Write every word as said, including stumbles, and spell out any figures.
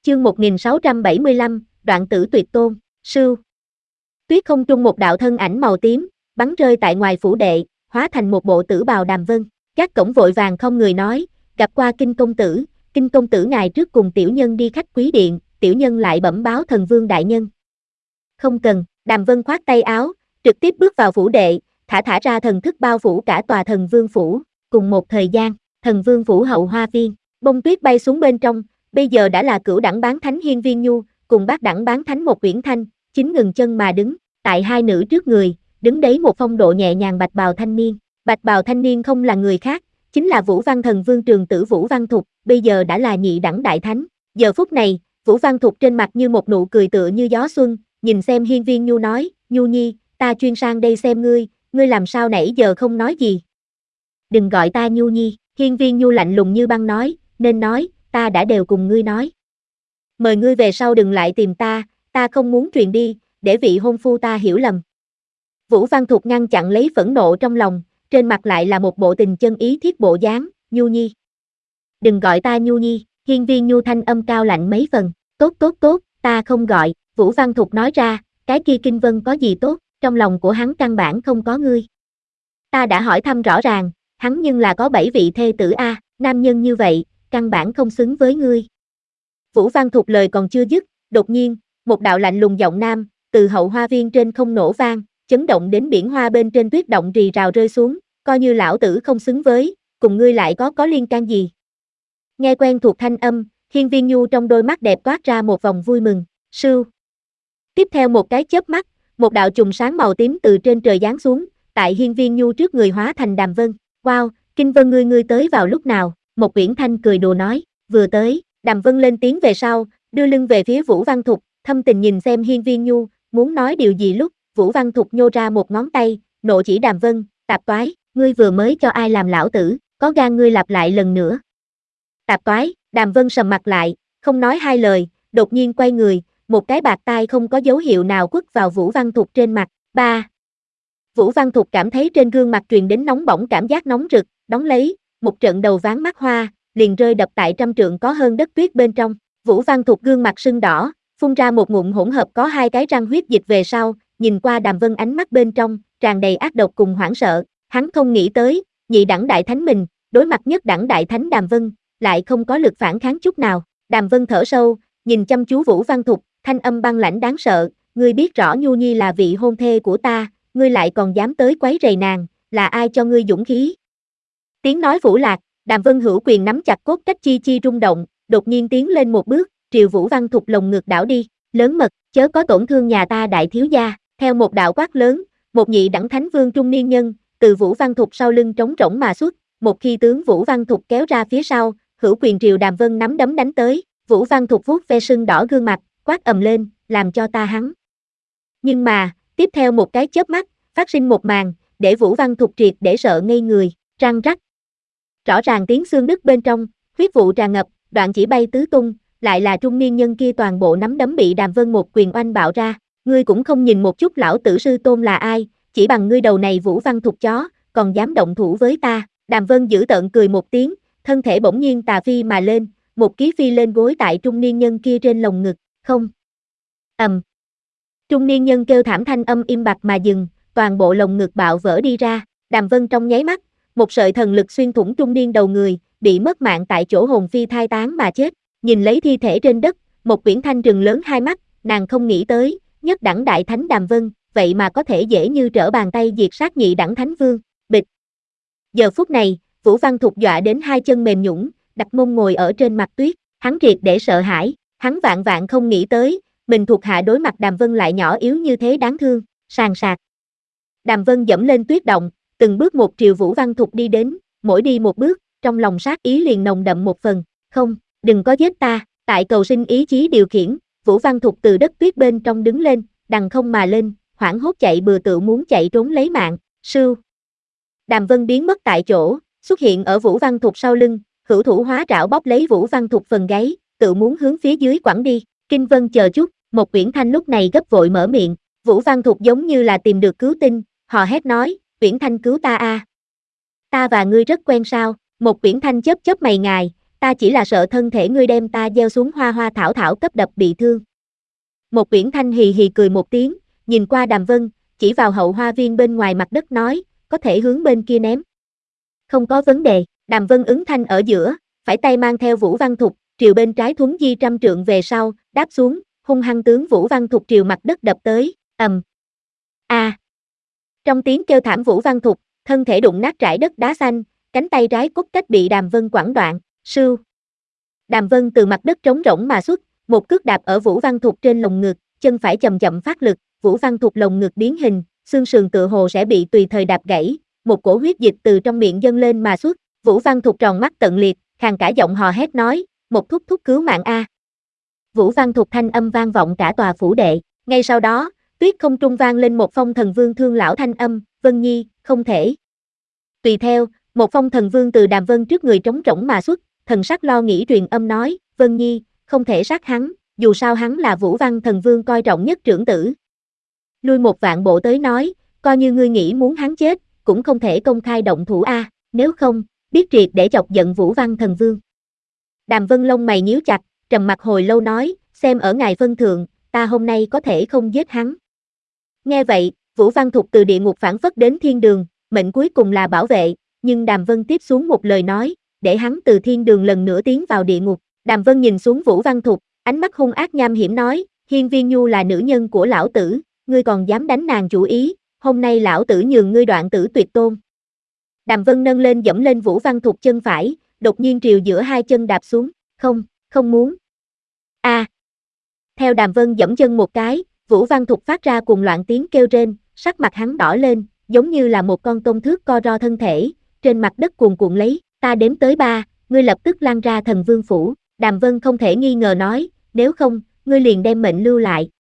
chương một nghìn sáu trăm bảy mươi lăm, đoạn tử tuyệt tôn, sưu. Tuyết không trung một đạo thân ảnh màu tím, bắn rơi tại ngoài phủ đệ, hóa thành một bộ tử bào Đàm Vân. Các cổng vội vàng không người nói, gặp qua Kinh công tử, Kinh công tử ngài trước cùng tiểu nhân đi khách quý điện, tiểu nhân lại bẩm báo thần vương đại nhân. Không cần, Đàm Vân khoát tay áo, trực tiếp bước vào phủ đệ, thả thả ra thần thức bao phủ cả tòa thần vương phủ. Cùng một thời gian, thần vương phủ hậu hoa viên, bông tuyết bay xuống bên trong, bây giờ đã là cửu đẳng bán thánh Hiên Viên Nhu, cùng bát đẳng bán thánh một Uyển Thanh, chính ngừng chân mà đứng, tại hai nữ trước người, đứng đấy một phong độ nhẹ nhàng bạch bào thanh niên. Bạch bào thanh niên không là người khác, chính là Vũ Văn Thần Vương Trường tử Vũ Văn Thục, bây giờ đã là nhị đẳng đại thánh. Giờ phút này, Vũ Văn Thục trên mặt như một nụ cười tựa như gió xuân, nhìn xem Hiên Viên Nhu nói, Nhu Nhi, ta chuyên sang đây xem ngươi, ngươi làm sao nãy giờ không nói gì. Đừng gọi ta Nhu Nhi, Hiên Viên Nhu lạnh lùng như băng nói, nên nói, ta đã đều cùng ngươi nói. Mời ngươi về sau đừng lại tìm ta, ta không muốn truyền đi, để vị hôn phu ta hiểu lầm. Vũ Văn Thục ngăn chặn lấy phẫn nộ trong lòng, trên mặt lại là một bộ tình chân ý thiết bộ dáng, Nhu Nhi. Đừng gọi ta Nhu Nhi, Hiên Viên Nhu thanh âm cao lạnh mấy phần, tốt tốt tốt, ta không gọi, Vũ Văn Thục nói ra, cái kia Kinh Vân có gì tốt, trong lòng của hắn căn bản không có ngươi. Ta đã hỏi thăm rõ ràng, hắn nhưng là có bảy vị thê tử a, nam nhân như vậy, căn bản không xứng với ngươi. Vũ Văn Thục lời còn chưa dứt, đột nhiên, một đạo lạnh lùng giọng nam, từ hậu hoa viên trên không nổ vang, chấn động đến biển hoa bên trên tuyết động rì rào rơi xuống, coi như lão tử không xứng với, cùng ngươi lại có có liên can gì. Nghe quen thuộc thanh âm, Hiên Viên Nhu trong đôi mắt đẹp toát ra một vòng vui mừng, sưu. Tiếp theo một cái chớp mắt, một đạo chùm sáng màu tím từ trên trời giáng xuống, tại Hiên Viên Nhu trước người hóa thành Đàm Vân. Wow, Kinh Vân ngươi ngươi tới vào lúc nào? Một Uyển Thanh cười đùa nói, vừa tới. Đàm Vân lên tiếng về sau, đưa lưng về phía Vũ Văn Thục, thâm tình nhìn xem Hiên Viên Nhu, muốn nói điều gì lúc, Vũ Văn Thục nhô ra một ngón tay, nộ chỉ Đàm Vân, tạp toái, ngươi vừa mới cho ai làm lão tử, có gan ngươi lặp lại lần nữa. Tạp toái, Đàm Vân sầm mặt lại, không nói hai lời, đột nhiên quay người, một cái bạt tai không có dấu hiệu nào quất vào Vũ Văn Thục trên mặt. Ba. Vũ Văn Thục cảm thấy trên gương mặt truyền đến nóng bỏng cảm giác nóng rực, đóng lấy, một trận đầu ván mắt hoa, liền rơi đập tại trăm trượng có hơn đất tuyết bên trong. Vũ Văn Thục gương mặt sưng đỏ, phun ra một ngụm hỗn hợp có hai cái răng huyết dịch về sau, nhìn qua Đàm Vân ánh mắt bên trong, tràn đầy ác độc cùng hoảng sợ. Hắn không nghĩ tới, nhị đẳng đại thánh mình, đối mặt nhất đẳng đại thánh Đàm Vân, lại không có lực phản kháng chút nào. Đàm Vân thở sâu, nhìn chăm chú Vũ Văn Thục, thanh âm băng lãnh đáng sợ, ngươi biết rõ Nhu Nhi là vị hôn thê của ta, ngươi lại còn dám tới quấy rầy nàng, là ai cho ngươi dũng khí? Tiếng nói Vũ Lạc, Đàm Vân hữu quyền nắm chặt cốt cách chi chi rung động, đột nhiên tiến lên một bước, triều Vũ Văn Thục lồng ngực đảo đi, lớn mật, chớ có tổn thương nhà ta đại thiếu gia. Theo một đạo quát lớn, một nhị đẳng thánh vương trung niên nhân, từ Vũ Văn Thục sau lưng trống rỗng mà xuất, một khi tướng Vũ Văn Thục kéo ra phía sau, hữu quyền triều Đàm Vân nắm đấm đánh tới, Vũ Văn Thục vuốt ve sưng đỏ gương mặt, quát ầm lên, làm cho ta hắn. Nhưng mà, tiếp theo một cái chớp mắt, phát sinh một màn, để Vũ Văn Thục triệt để sợ ngây người, răng rắc. Rõ ràng tiếng xương đứt bên trong, huyết vụ tràn ngập, đoạn chỉ bay tứ tung, lại là trung niên nhân kia toàn bộ nắm đấm bị Đàm Vân một quyền oanh bạo ra, ngươi cũng không nhìn một chút lão tử sư tôn là ai, chỉ bằng ngươi đầu này Vũ Văn Thục chó, còn dám động thủ với ta. Đàm Vân giữ tợn cười một tiếng, thân thể bỗng nhiên tà phi mà lên, một ký phi lên gối tại trung niên nhân kia trên lồng ngực, không. Ầm. Um. Trung niên nhân kêu thảm thanh âm im bặt mà dừng, toàn bộ lồng ngực bạo vỡ đi ra, Đàm Vân trong nháy mắt, một sợi thần lực xuyên thủng trung niên đầu người, bị mất mạng tại chỗ hồn phi thai tán mà chết. Nhìn lấy thi thể trên đất, một Uyển Thanh trừng lớn hai mắt, nàng không nghĩ tới, nhất đẳng đại thánh Đàm Vân, vậy mà có thể dễ như trở bàn tay diệt sát nhị đẳng thánh vương. Bịch. Giờ phút này, Vũ Văn Thục dọa đến hai chân mềm nhũn, đặt mông ngồi ở trên mặt tuyết, hắn triệt để sợ hãi, hắn vạn vạn không nghĩ tới, mình thuộc hạ đối mặt Đàm Vân lại nhỏ yếu như thế đáng thương, sàn sạc. Đàm Vân dẫm lên tuyết động, từng bước một triều Vũ Văn Thục đi đến, mỗi đi một bước, trong lòng sát ý liền nồng đậm một phần, không, đừng có giết ta, tại cầu sinh ý chí điều khiển, Vũ Văn Thục từ đất tuyết bên trong đứng lên, đằng không mà lên, hoảng hốt chạy bừa tự muốn chạy trốn lấy mạng, sưu. Đàm Vân biến mất tại chỗ, xuất hiện ở Vũ Văn Thục sau lưng, hữu thủ hóa trảo bóp lấy Vũ Văn Thục phần gáy, tự muốn hướng phía dưới quẳng đi. Kinh Vân chờ chút, một Uyển Thanh lúc này gấp vội mở miệng, Vũ Văn Thục giống như là tìm được cứu tinh, hò hét nói, Uyển Thanh cứu ta a. Ta và ngươi rất quen sao? Một Uyển Thanh chớp chớp mày ngài, ta chỉ là sợ thân thể ngươi đem ta gieo xuống hoa hoa thảo thảo cấp đập bị thương. Một Uyển Thanh hì hì cười một tiếng, nhìn qua Đàm Vân, chỉ vào hậu hoa viên bên ngoài mặt đất nói, có thể hướng bên kia ném. Không có vấn đề, Đàm Vân ứng thanh ở giữa, phải tay mang theo Vũ Văn Thục, triều bên trái thuấn di trăm trượng về sau, đáp xuống, hung hăng tướng Vũ Văn Thục triều mặt đất đập tới, ầm. A. À. Trong tiếng kêu thảm Vũ Văn Thục, thân thể đụng nát trải đất đá xanh, cánh tay trái cốt cách bị Đàm Vân quẳng đoạn, sưu. Đàm Vân từ mặt đất trống rỗng mà xuất, một cước đạp ở Vũ Văn Thục trên lồng ngực, chân phải chậm chậm phát lực, Vũ Văn Thục lồng ngực biến hình, xương sườn tựa hồ sẽ bị tùy thời đạp gãy, một cổ huyết dịch từ trong miệng dâng lên mà xuất, Vũ Văn Thục tròn mắt tận liệt, khàn cả giọng hò hét nói, một thúc thúc cứu mạng a. Vũ Văn Thục thanh âm vang vọng cả tòa phủ đệ, ngay sau đó, tuyết không trung vang lên một phong thần vương thương lão thanh âm, Vân Nhi, không thể. Tùy theo, một phong thần vương từ Đàm Vân trước người trống rỗng mà xuất, thần sắc lo nghĩ truyền âm nói, Vân Nhi, không thể sát hắn, dù sao hắn là Vũ Văn thần vương coi trọng nhất trưởng tử. Lui một vạn bộ tới nói, coi như ngươi nghĩ muốn hắn chết, cũng không thể công khai động thủ a, nếu không, biết triệt để chọc giận Vũ Văn thần vương. Đàm Vân lông mày nhíu chặt, trầm mặt hồi lâu nói, xem ở ngài phân thượng, ta hôm nay có thể không giết hắn. Nghe vậy, Vũ Văn Thục từ địa ngục phản phất đến thiên đường, mệnh cuối cùng là bảo vệ, nhưng Đàm Vân tiếp xuống một lời nói, để hắn từ thiên đường lần nữa tiến vào địa ngục. Đàm Vân nhìn xuống Vũ Văn Thục, ánh mắt hung ác nham hiểm nói, Hiên Viên Nhu là nữ nhân của lão tử, ngươi còn dám đánh nàng chủ ý, hôm nay lão tử nhường ngươi đoạn tử tuyệt tôn. Đàm Vân nâng lên dẫm lên Vũ Văn Thục chân phải, đột nhiên triều giữa hai chân đạp xuống, không, không muốn. A. À. Theo Đàm Vân dẫm chân một cái, Vũ Văn Thục phát ra cuồng loạn tiếng kêu rên, sắc mặt hắn đỏ lên, giống như là một con tôm thước co ro thân thể, trên mặt đất cuồn cuộn lấy, ta đếm tới ba, ngươi lập tức lan ra thần vương phủ. Đàm Vân không thể nghi ngờ nói, nếu không, ngươi liền đem mệnh lưu lại,